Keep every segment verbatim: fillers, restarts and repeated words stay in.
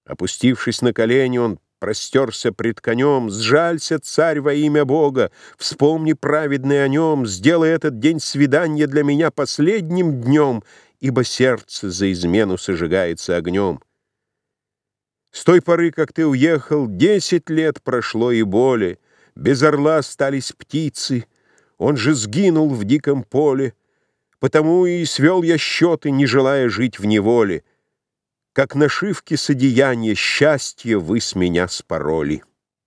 Опустившись на колени, он простерся пред конем. «Сжалься, царь, во имя Бога! Вспомни, праведный, о нем! Сделай этот день свидания для меня последним днем, ибо сердце за измену сожигается огнем. С той поры, как ты уехал, десять лет прошло и более. Без орла остались птицы, он же сгинул в диком поле. Потому и свел я счеты, не желая жить в неволе. Как нашивки с одеяния счастье вы с меня спороли.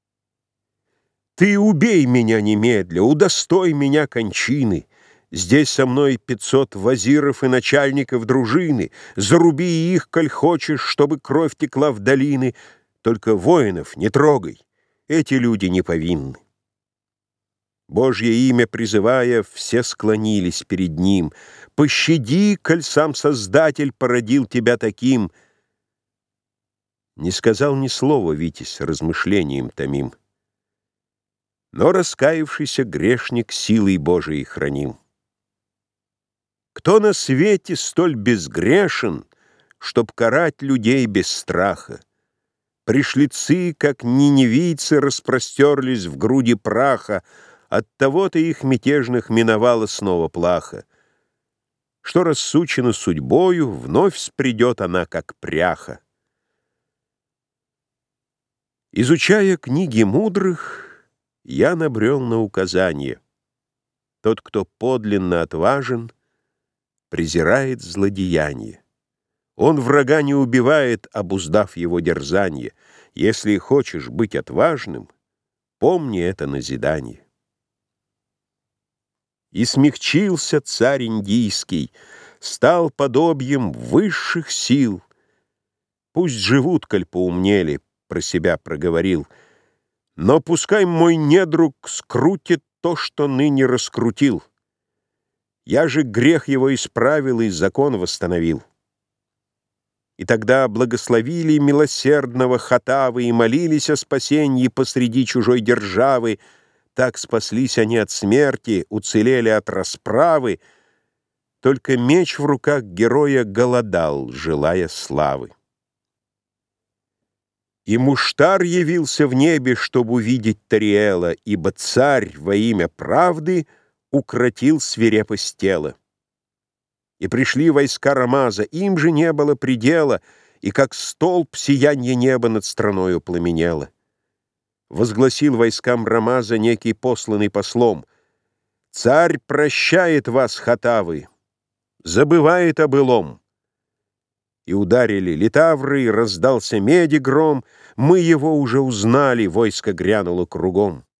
Ты убей меня немедля, удостой меня кончины. Здесь со мной пятьсот вазиров и начальников дружины. Заруби их, коль хочешь, чтобы кровь текла в долины. Только воинов не трогай, эти люди не повинны». Божье имя призывая, все склонились перед ним. «Пощади, коль сам Создатель породил тебя таким». Не сказал ни слова Витязь, размышлением томим. Но раскаявшийся грешник силой Божией храним. Кто на свете столь безгрешен, чтоб карать людей без страха? Пришлицы, как ниневийцы, распростерлись в груди праха, оттого-то их мятежных миновала снова плаха. Что рассучена судьбою, вновь спридет она, как пряха. Изучая книги мудрых, я набрел на указание: тот, кто подлинно отважен, презирает злодеяние. Он врага не убивает, обуздав его дерзанье. Если хочешь быть отважным, помни это назидание. И смягчился царь индийский, стал подобием высших сил. Пусть живут, коль поумнели, про себя проговорил, но пускай мой недруг скрутит то, что ныне раскрутил. Я же грех его исправил и закон восстановил. И тогда благословили милосердного Хатавы и молились о спасении посреди чужой державы. Так спаслись они от смерти, уцелели от расправы. Только меч в руках героя голодал, желая славы. И Муштар явился в небе, чтобы увидеть Тариэла, ибо царь во имя правды укротил свирепость тела. И пришли войска Рамаза, им же не было предела, и как столб сиянье неба над страною пламенело. Возгласил войскам Рамаза некий посланный послом: «Царь прощает вас, Хатавы, забывает о былом». И ударили литавры, и раздался меди гром. Мы его уже узнали, войско грянуло кругом.